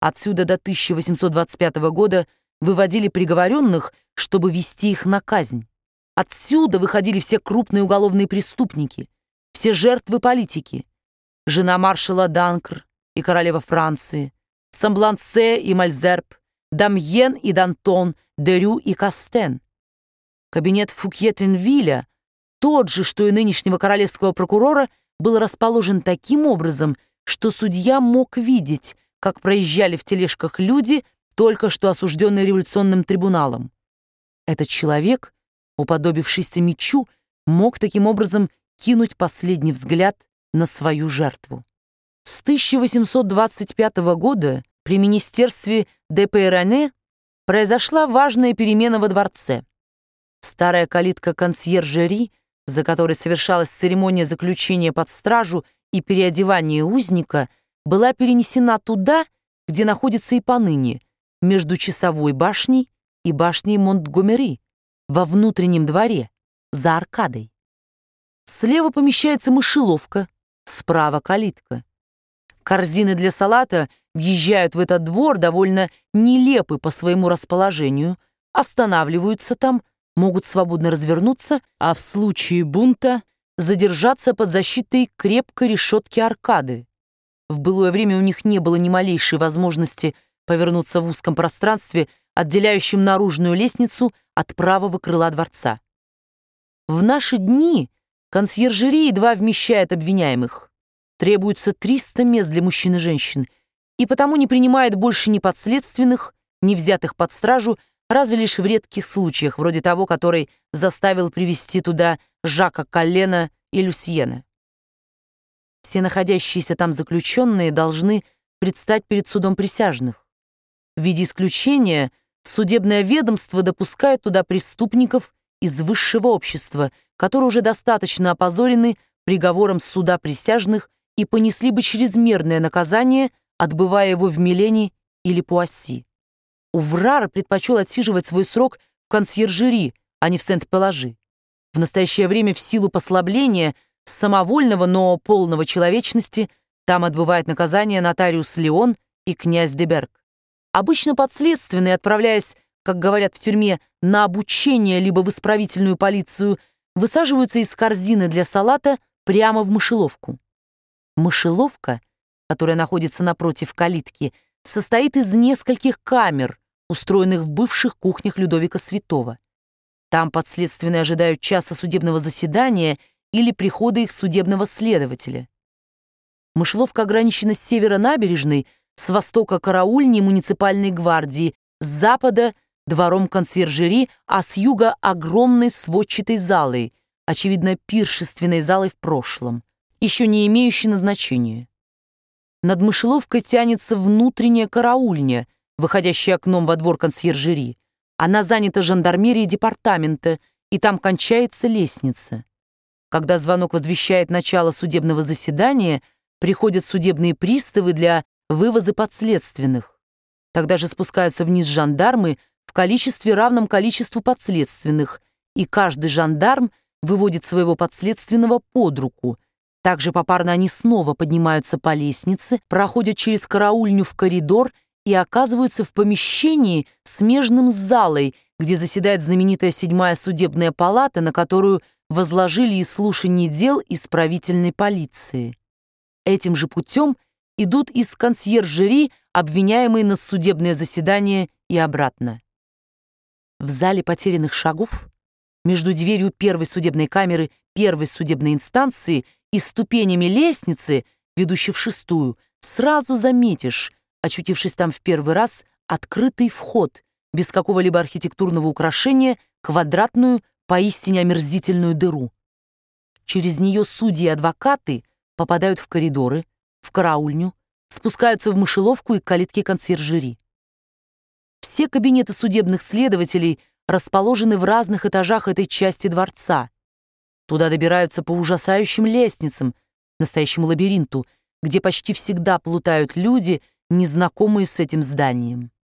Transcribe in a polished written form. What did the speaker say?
Отсюда до 1825 года выводили приговоренных, чтобы вести их на казнь. Отсюда выходили все крупные уголовные преступники, все жертвы политики. Жена маршала Данкр и королева Франции, Самблансе и Мальзерб, Дамьен и Дантон, Дерю и Кастен. Кабинет Фукье-Тинвиля, тот же, что и нынешнего королевского прокурора, был расположен таким образом, что судья мог видеть, как проезжали в тележках люди, только что осужденные революционным трибуналом. Этот человек, уподобившийся мечу, мог таким образом кинуть последний взгляд на свою жертву. С 1825 года при министерстве де Пейране произошла важная перемена во дворце. Старая калитка консьержери, за которой совершалась церемония заключения под стражу и переодевания узника, была перенесена туда, где находится и поныне, между часовой башней и башней Монтгомери, во внутреннем дворе, за аркадой. Слева помещается мышеловка, справа калитка. Корзины для салата въезжают в этот двор довольно нелепы по своему расположению, останавливаются там, могут свободно развернуться, а в случае бунта задержаться под защитой крепкой решетки аркады. В былое время у них не было ни малейшей возможности повернуться в узком пространстве, отделяющем наружную лестницу от правого крыла дворца. В наши дни консьержери едва вмещает обвиняемых. Требуется 300 мест для мужчин и женщин, и потому не принимает больше ни подследственных, ни взятых под стражу, разве лишь в редких случаях, вроде того, который заставил привести туда Жака Коллена и Люсьена. Все находящиеся там заключенные должны предстать перед судом присяжных. В виде исключения судебное ведомство допускает туда преступников из высшего общества, которые уже достаточно опозорены приговором суда присяжных и понесли бы чрезмерное наказание, отбывая его в Милене или Пуасси. Уврар предпочел отсиживать свой срок в консьержери, а не в Сент-Пеложи. В настоящее время в силу послабления, самовольного, но полного человечности, там отбывает наказание нотариус Леон и князь де Берг. Обычно подследственные, отправляясь, как говорят в тюрьме, на обучение либо в исправительную полицию, высаживаются из корзины для салата прямо в мышеловку. Мышеловка, которая находится напротив калитки, состоит из нескольких камер, устроенных в бывших кухнях Людовика Святого. Там подследственные ожидают часа судебного заседания или прихода их судебного следователя. Мышеловка ограничена с севера набережной, с востока караульней муниципальной гвардии, с запада двором консьержери, а с юга огромной сводчатой залой, очевидно, пиршественной залой в прошлом, еще не имеющей назначения. Над мышеловкой тянется внутренняя караульня, выходящая окном во двор консьержери. Она занята жандармерией департамента, и там кончается лестница. Когда звонок возвещает начало судебного заседания, приходят судебные приставы для вывоза подследственных. Тогда же спускаются вниз жандармы в количестве, равном количеству подследственных, и каждый жандарм выводит своего подследственного под руку. Также попарно они снова поднимаются по лестнице, проходят через караульню в коридор и оказываются в помещении, смежном с залой, где заседает знаменитая 7-я судебная палата, на которую возложили и слушание дел исправительной полиции. Этим же путем идут из консьержери обвиняемые на судебное заседание и обратно. В зале потерянных шагов, между дверью первой судебной камеры первой судебной инстанции и ступенями лестницы, ведущей в 6-ю, сразу заметишь, очутившись там в первый раз, открытый вход, без какого-либо архитектурного украшения, квадратную, поистине омерзительную дыру. Через нее судьи и адвокаты попадают в коридоры, в караульню, спускаются в мышеловку и к калитке консьержери. Все кабинеты судебных следователей расположены в разных этажах этой части дворца. Туда добираются по ужасающим лестницам, настоящему лабиринту, где почти всегда плутают люди, незнакомые с этим зданием.